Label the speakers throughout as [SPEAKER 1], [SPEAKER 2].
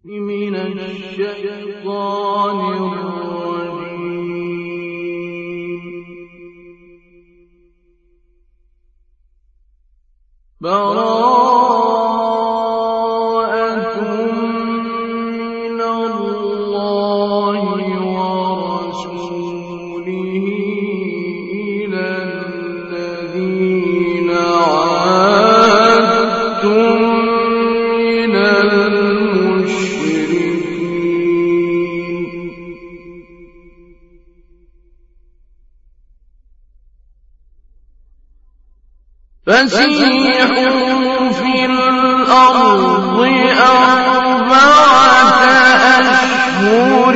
[SPEAKER 1] من الشيطان الرجيم. براءة من الله ورسوله إلى الذين عاهدتم من المشركين. فسيحوا في الأرض 4 أشهر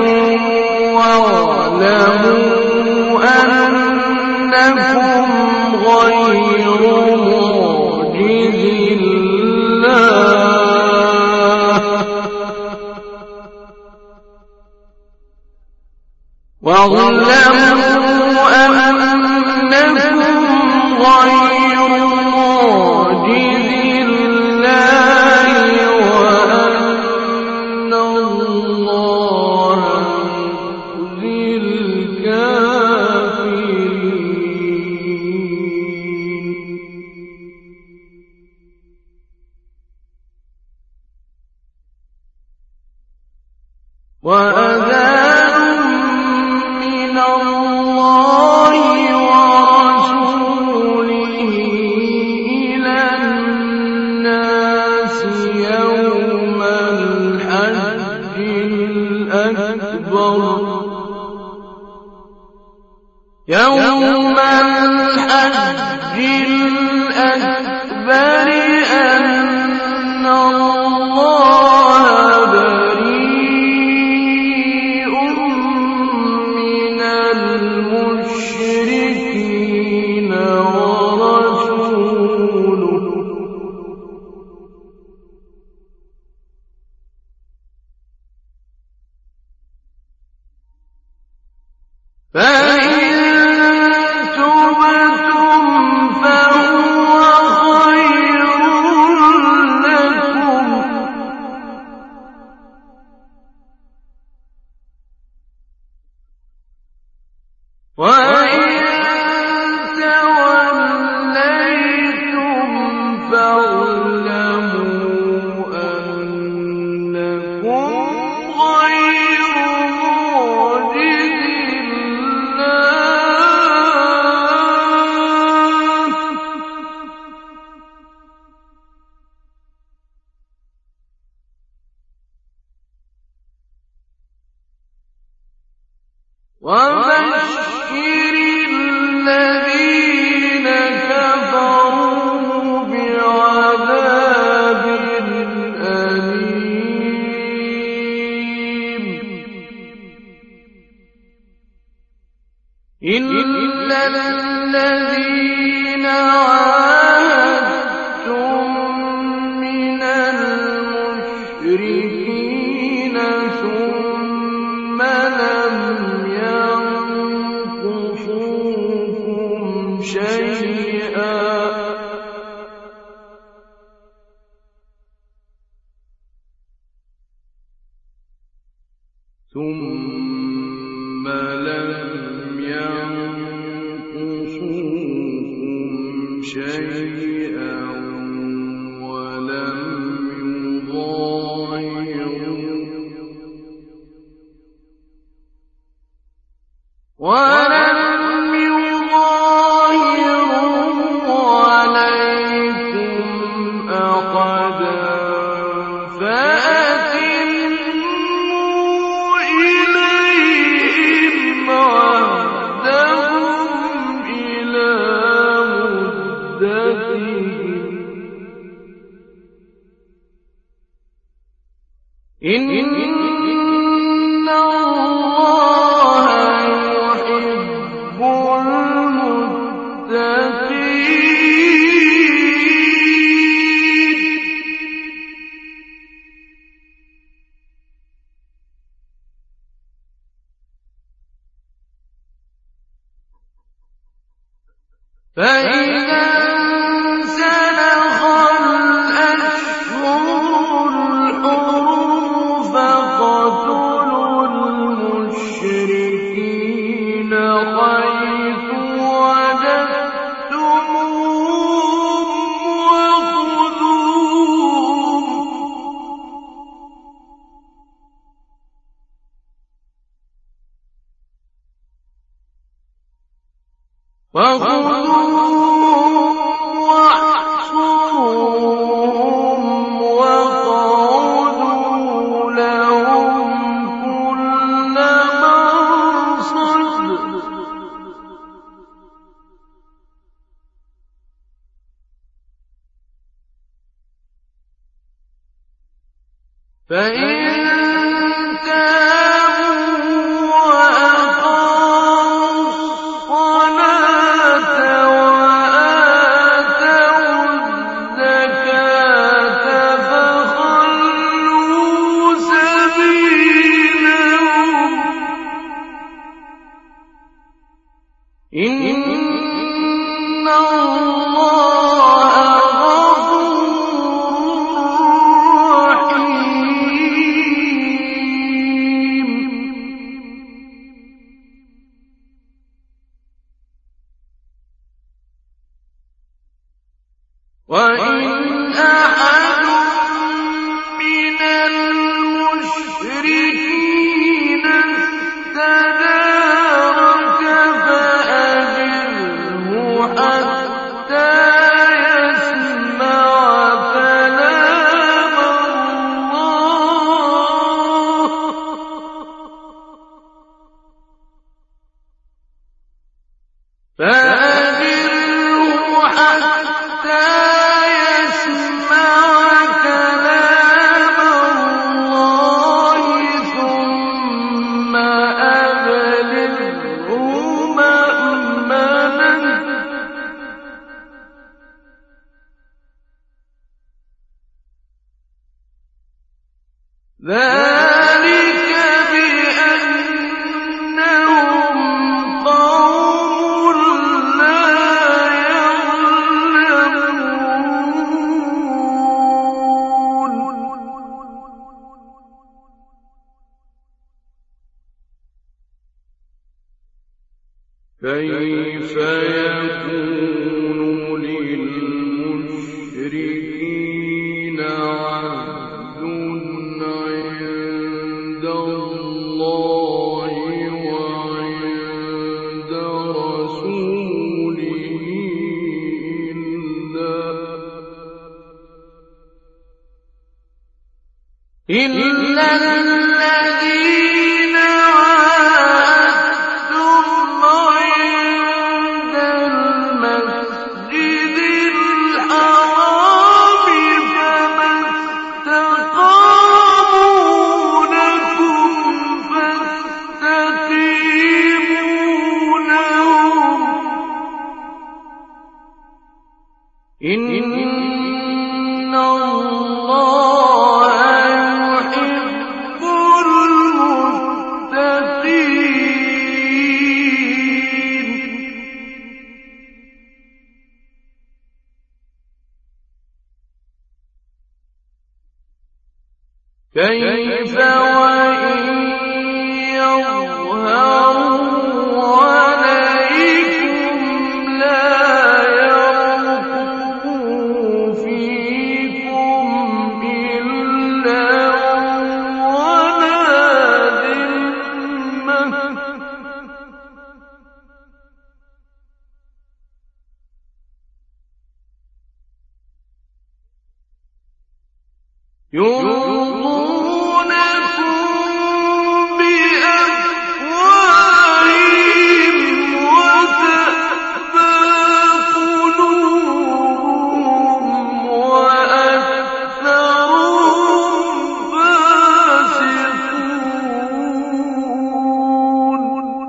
[SPEAKER 1] واعلموا أنكم غير معجز الله واعلموا أنكم غير معجز الله وأن الله مخزي الكافرين. وأذان من الله ورسوله إلى الناس يوم الحج الأكبر أن الله بريء من المشركين ورسوله فإن تبتم فهو خير لكم وإن توليتم فاعلموا أنكم غير معجز الله وبشر الذين كفروا بعذاب أليم. إن الذين عاهدتم من المشركين ثم لم ينقصوكم شيئا ولم يظاهروا عليكم أحدا فأتموا إليهم عهدهم إلى مدتهم إن الله يحب المتقين. فإذا انسلخ الأشهر الحرم وخذوهم واحصروهم وقعدوا لهم كل مرصد فإن إِنَّ اللَّهَ غَفُورٌ رَّحِيمٌ وَإِنْ أَحَدٌ مِّنَ الْمُشْرِكِينَ اسْتَجَارَكَ فَأَجِرْهُ حَتَّىٰ يَسْمَعَ كَلَامَ اللَّهِ ثُمَّ أَبْلِغْهُ مَأْمَنَهُ ذَٰلِكَ بِأَنَّهُمْ قَوْمٌ لَّا يَعْلَمُونَ كيف يكون للمشركين عهد عند الله وعند رسوله إلا الذين عاهدتم عند المسجد الحرام فما استقاموا لكم فاستقيموا لهم إن الله يحب المتقين كيف وإن يظهروا عليكم لا يرقبوا فيكم إلا ولا ذمة يرضونكم بأفواههم وتأبى قلوبهم وأكثرهم فاسقون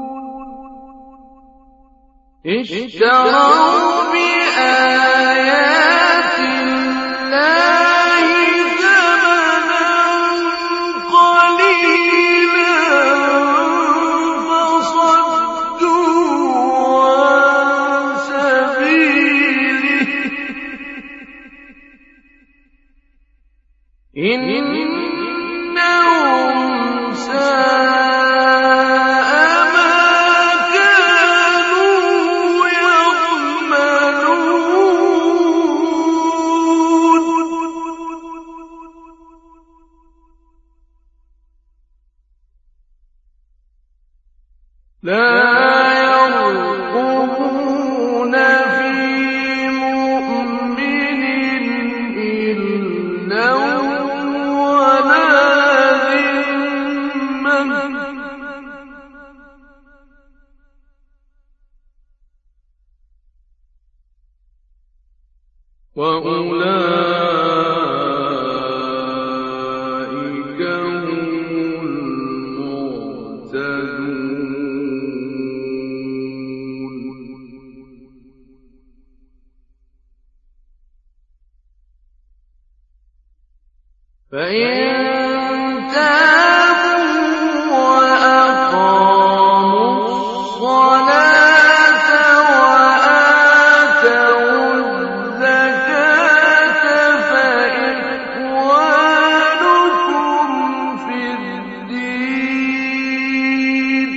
[SPEAKER 1] اشتروا بآيات الله ثمنا قليلا فصدوا عن سبيله إنهم ساء ما كانوا يعملون لا يرقبون وأولئك هم المهتدون. فإن تابوا وأقاموا الصلاة وآتوا الزكاة فإخوانكم في الدين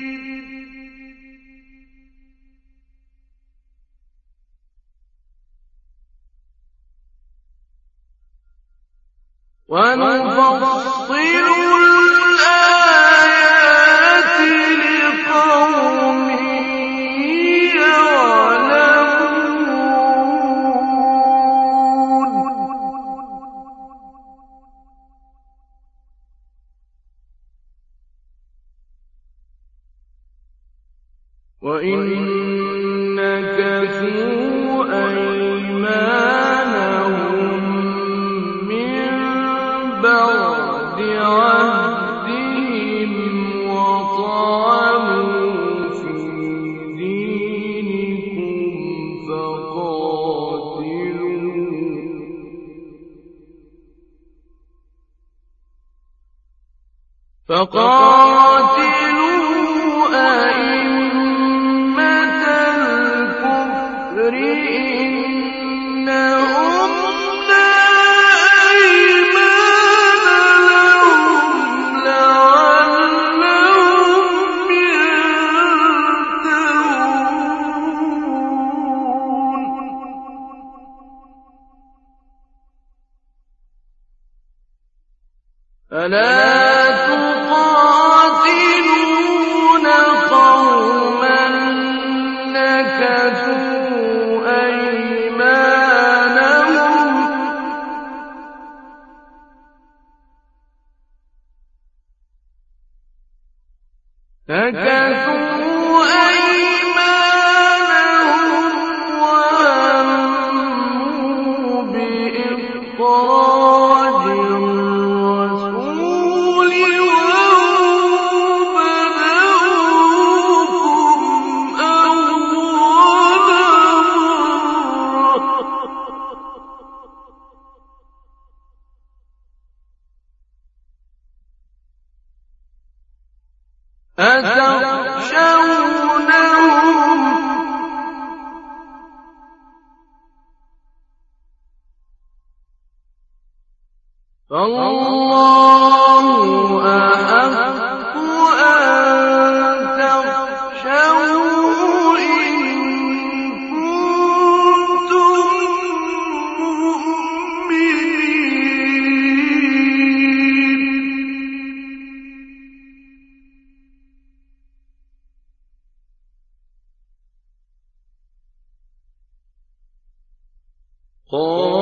[SPEAKER 1] ونفصل الآيات لقوم يعلمون. وإن نكثوا أيمانهم من بعد عهدهم وطعنوا في دينكم فقاتلوا أئمة الكفر إنهم لا أيمان لهم لعلهم ينتهون. ألا تقاتلون قوما نكثوا أيمانهم وهموا بإخراج الرسول وهم بدأوكم أول مرة أتخشونهم فالله أحق أن تخشوه إن كنتم مؤمنين.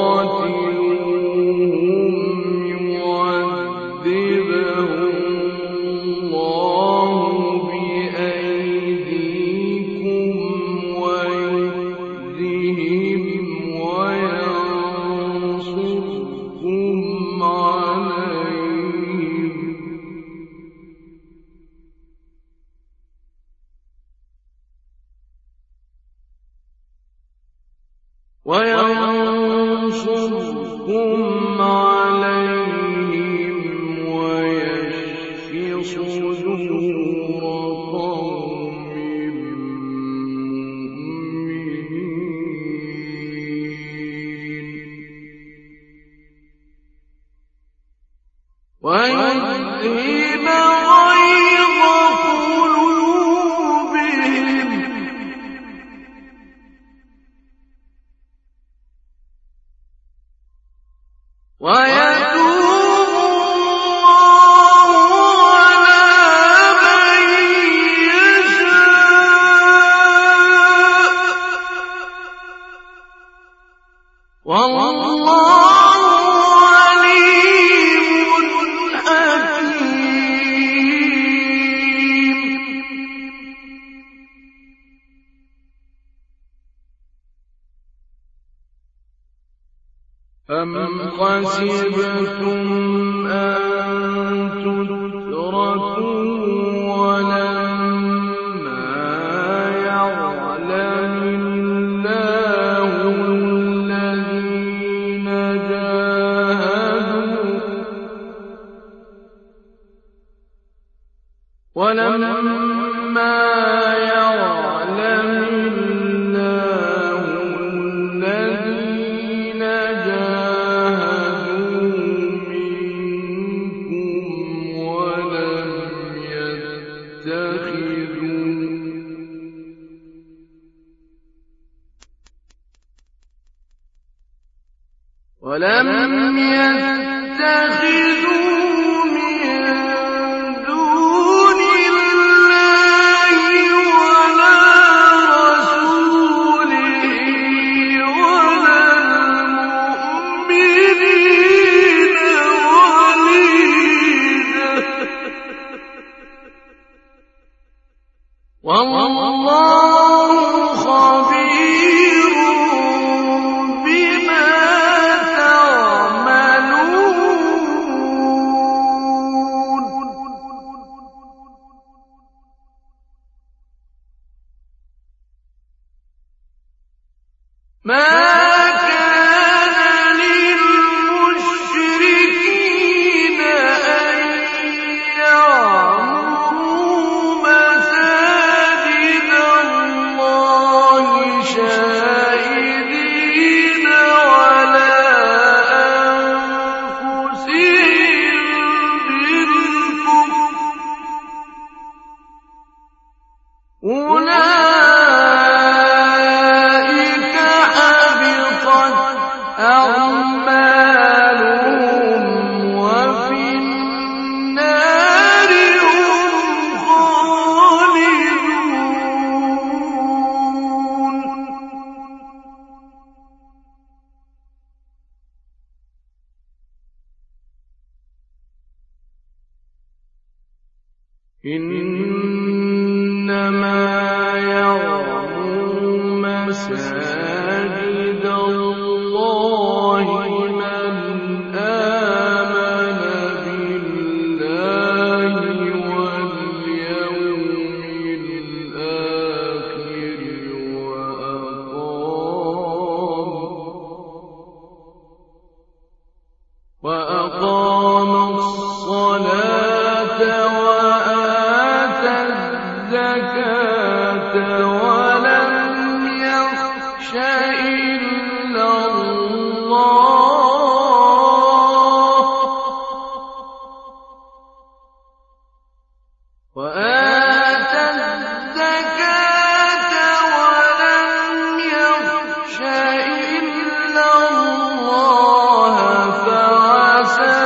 [SPEAKER 1] قاتلوهم يعذبهم الله بأيديكم ويخزهم وينصركم عليهم ويشف صدور قوم مؤمنين ويذهب غيظ قلوبهم ويتوب الله على من يشاء والله عليم حكيم. أَمْ حَسِبْتُمْ أَن تُتْرَكُوا وَلَمَّا يَعْلَمِ اللَّهُ الَّذِينَ ولم يتخذوا من دون الله ولا رسوله ولا المؤمنين وليجة والله خبير بما تعملون. ما كان للمشركين أن يعمروا مساجد الله شاهدين على أنفسهم بالكفر أولئك حبطت أعمالهم وفي النار هم خالدون. إنما يعمر مساجد الله من آمن بالله واليوم الآخر وأقام الصلاة وآتى الزكاة ولم يخش إلا الله وآتى الزكاة ولم يخش إلا الله فعسى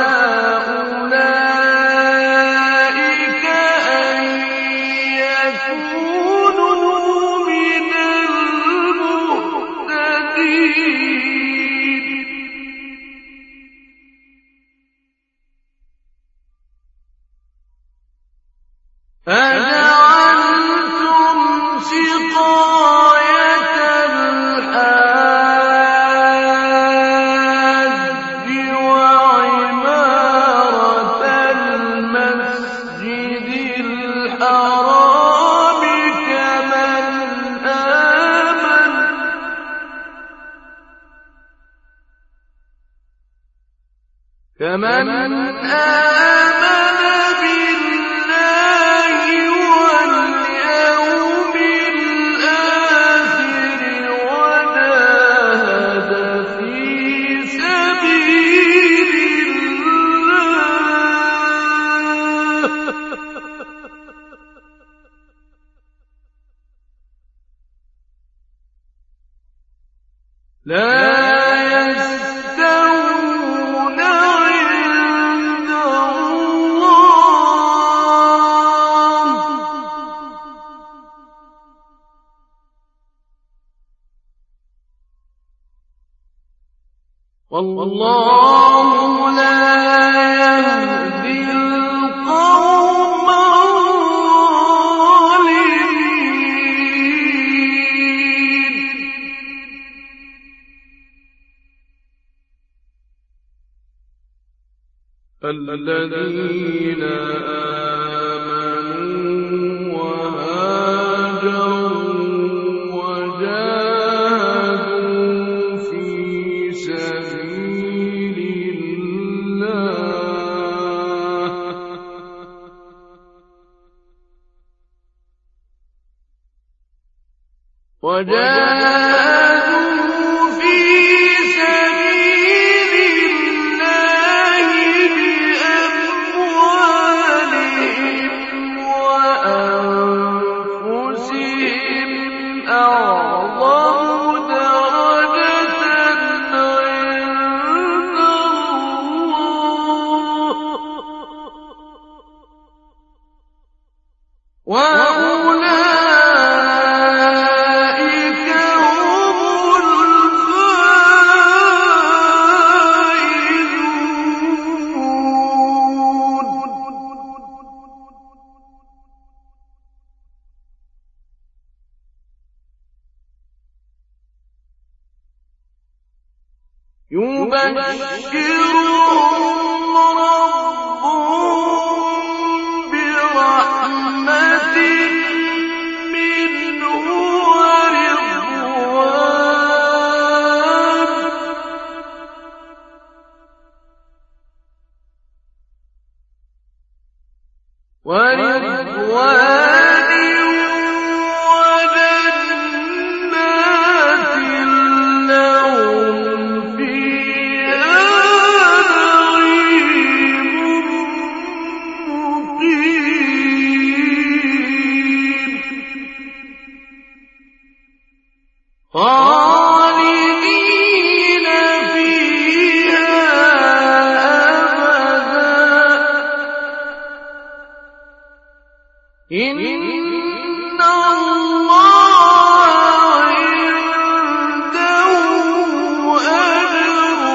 [SPEAKER 1] أولئك أن يكونوا من المهتدين. أجعلتم سقاية الحاج وعمارة المسجد الحرام كمن آمن بالله واليوم الآخر وجاهد في سبيل الله لا يستوون عند الله والله لا يهدي القوم الظالمين. الذين آمنوا وهاجروا وجاهدوا في سبيل الله بأموالهم وأنفسهم أعظم درجة عند الله وأولئك هم الفائزون يبشرهم ربهم برحمة منه ورضوان وجنات لهم فيها نعيم مقيم خالدين فيها أبدا إن الله عنده أجر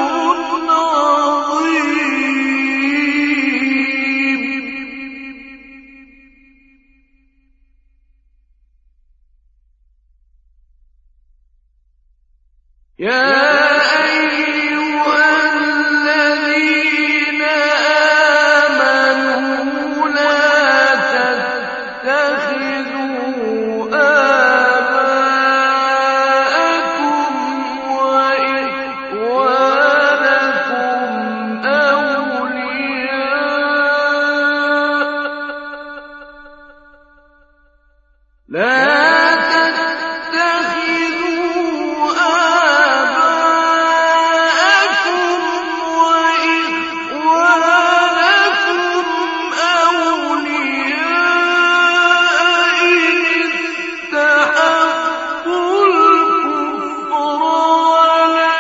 [SPEAKER 1] عظيم يا أيها الذين آمنوا لا تتخذوا آباءكم وإخوانكم أولياء لا تتخذوا آباءكم وإخوانكم أولياء إن استحبوا الكفر على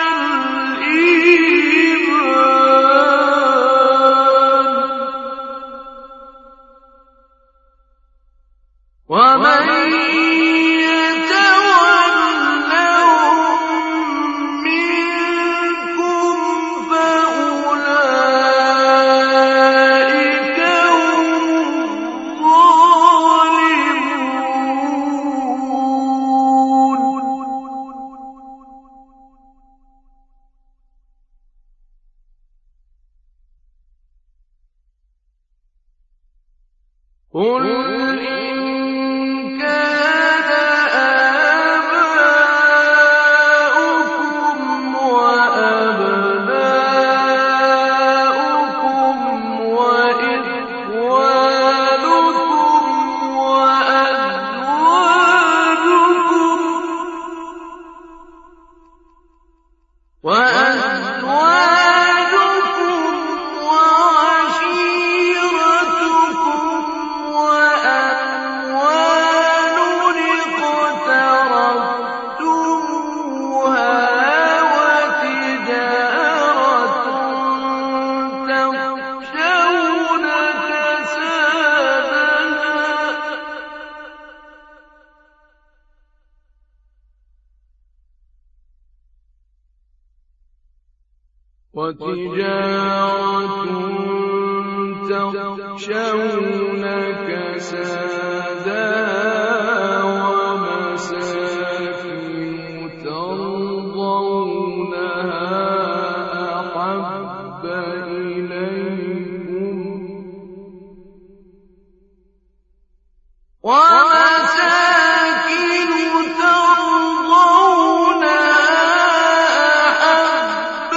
[SPEAKER 1] الإيمان ومن يتولهم منكم فأولئك هم الظالمون قل إن كان آباؤكم وأبناؤكم وإخوانكم وأزواجكم وعشيرتكم وأموال اقترفتموها وتجارة تخشون كسادها ومساكن ترضونها أحب إليكم ومساكن ترضونها أحب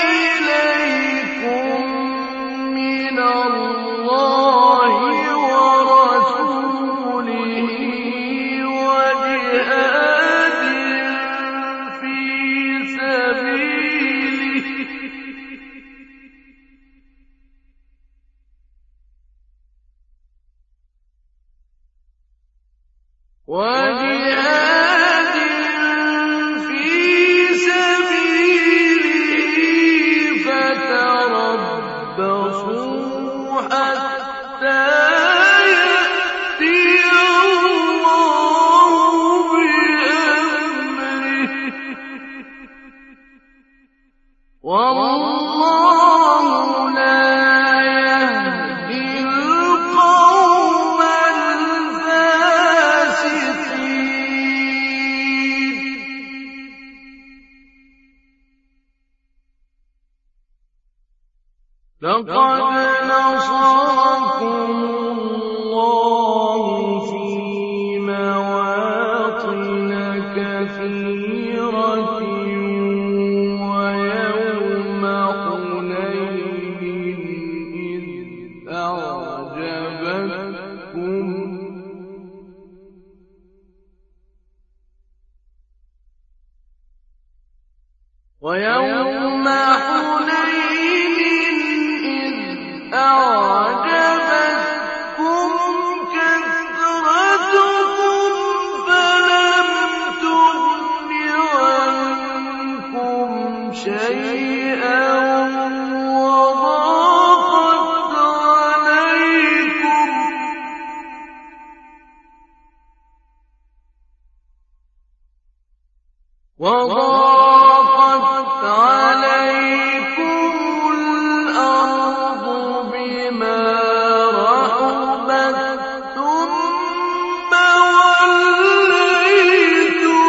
[SPEAKER 1] إليكم من الله ورسوله وجهاد في سبيله فتربصوا حتى يأتي الله بأمره والله لا يهدي القوم الفاسقين. لقد نصركم الله في مواطن كثيرة ويوم حنين إذ أعجبتكم كثرتكم فلم تغن عنكم شيئا وضاقت عليكم الأرض بما رحبت ثم وليتم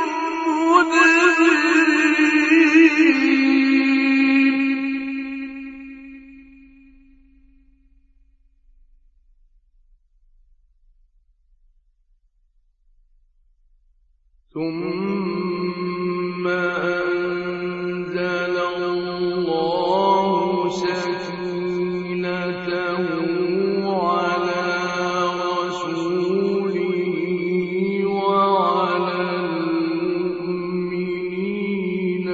[SPEAKER 1] مدبرين. ثم أنزل الله سكينته على رسوله وعلى المؤمنين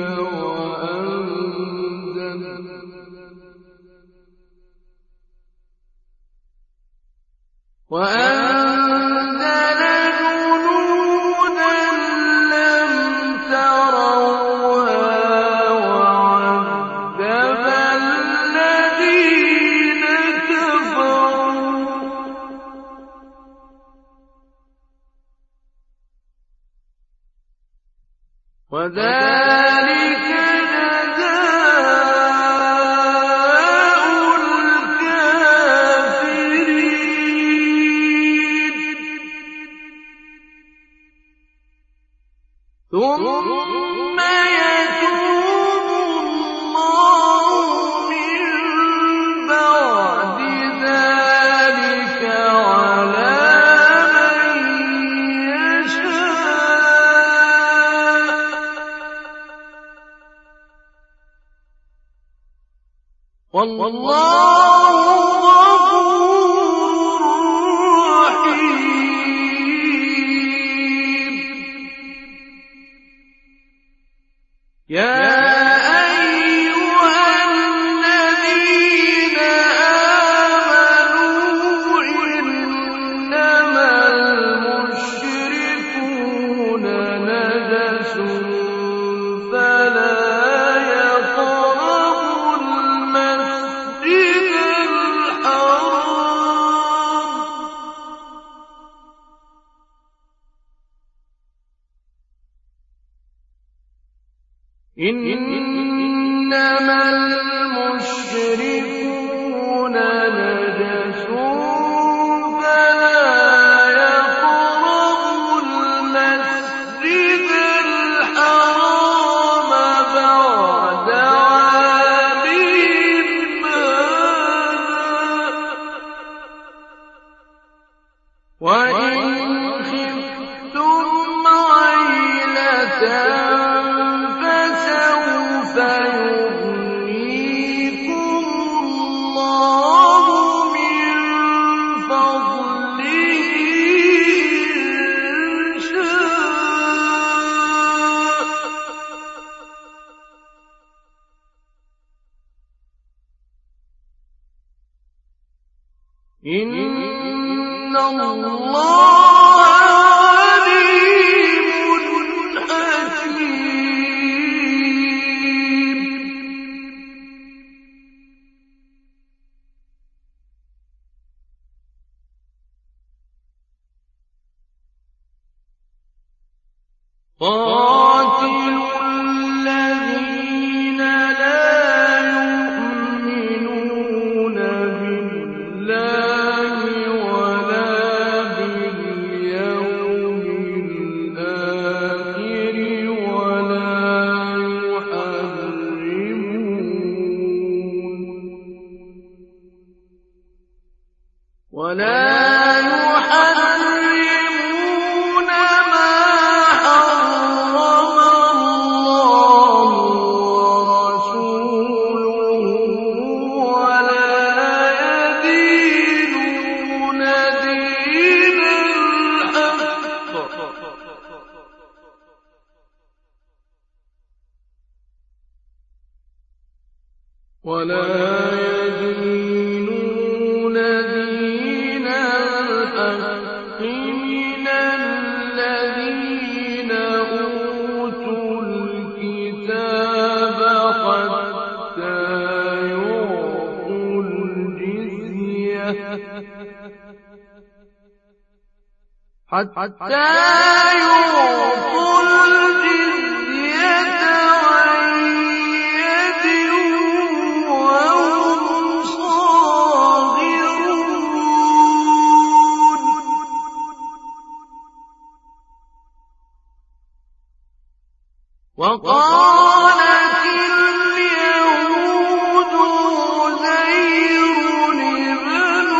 [SPEAKER 1] وأنزل جنودا لم تروها وعذب الذين كفروا وذلك جزاء الكافرين. ثم يتوب الله من بعد ذلك على من يشاء والله غفور رحيم. يا أيها الذين آمنوا إنما المشركون نجس فلا يقربوا المسجد الحرام إنما المشركون نجس فلا يقربوا المسجد الحرام بعد عامهم هذا وإن خفتم عيلة فسوف يغنيكم الله من فضله إن شاء. إن الله عليم حكيم. قاتلوا الذين لا يؤمنون بالله ولا يحرمون ما حرم الله ورسوله ولا يدينون دين الحق من الذين أوتوا الكتاب حتى يعطوا الجزية عن يد وهم صاغرون. وقالت اليهود عزير ابن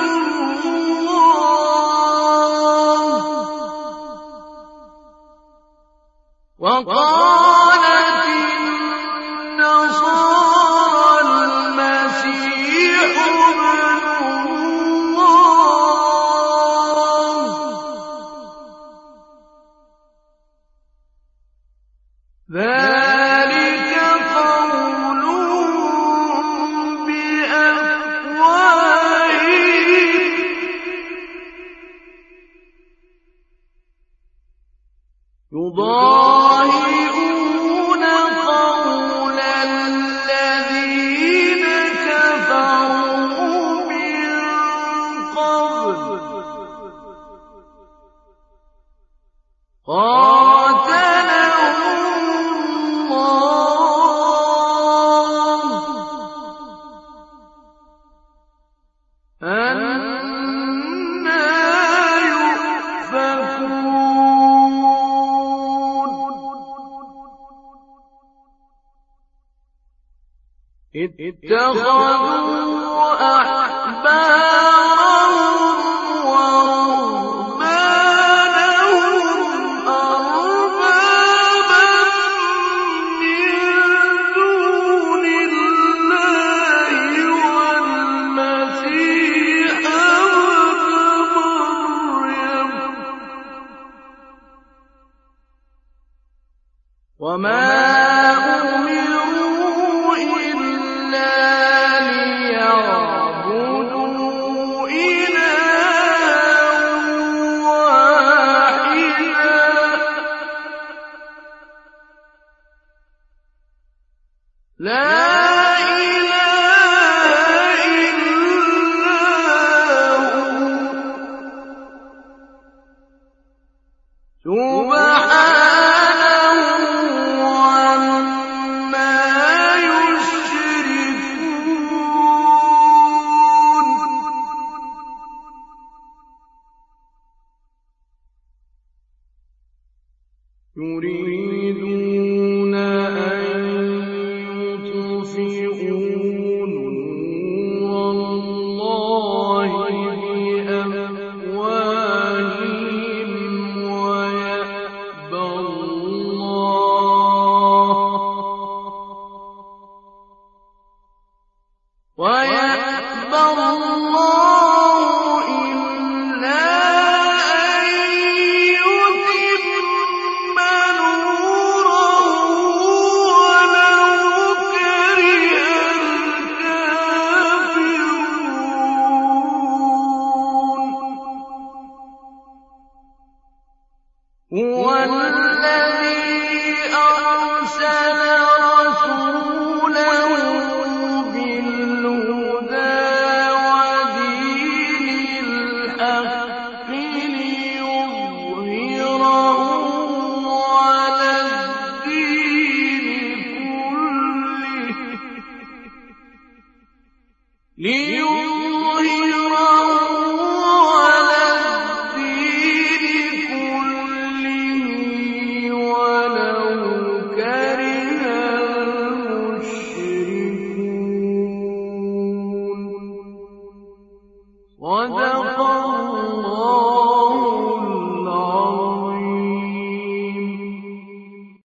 [SPEAKER 1] الله وقالت النصارى المسيح ابن الله ذلك قولهم بأفواههم يضاهئون قول الذين كفروا من قبل قاتلهم الله أنى يؤفكون. اتخذوا أحبارهم ورهبانهم أربابا من دون الله والمسيح ابن مريم وما أمروا إلا ليعبدوا إلها واحدا لا إله إلا هو سبحانه عما يشركون. يريدون أن يطفئوا نور الله بأفواههم هُوَ الَّذِي أَرْسَلَ رَسُولَهُ بِالْهُدَىٰ وَدِينِ الْحَقِّ لِيُظْهِرَهُ عَلَى الدِّينِ كُلِّهِ وَلَوْ كَرِهَ الْمُشْرِكُونَ. صدق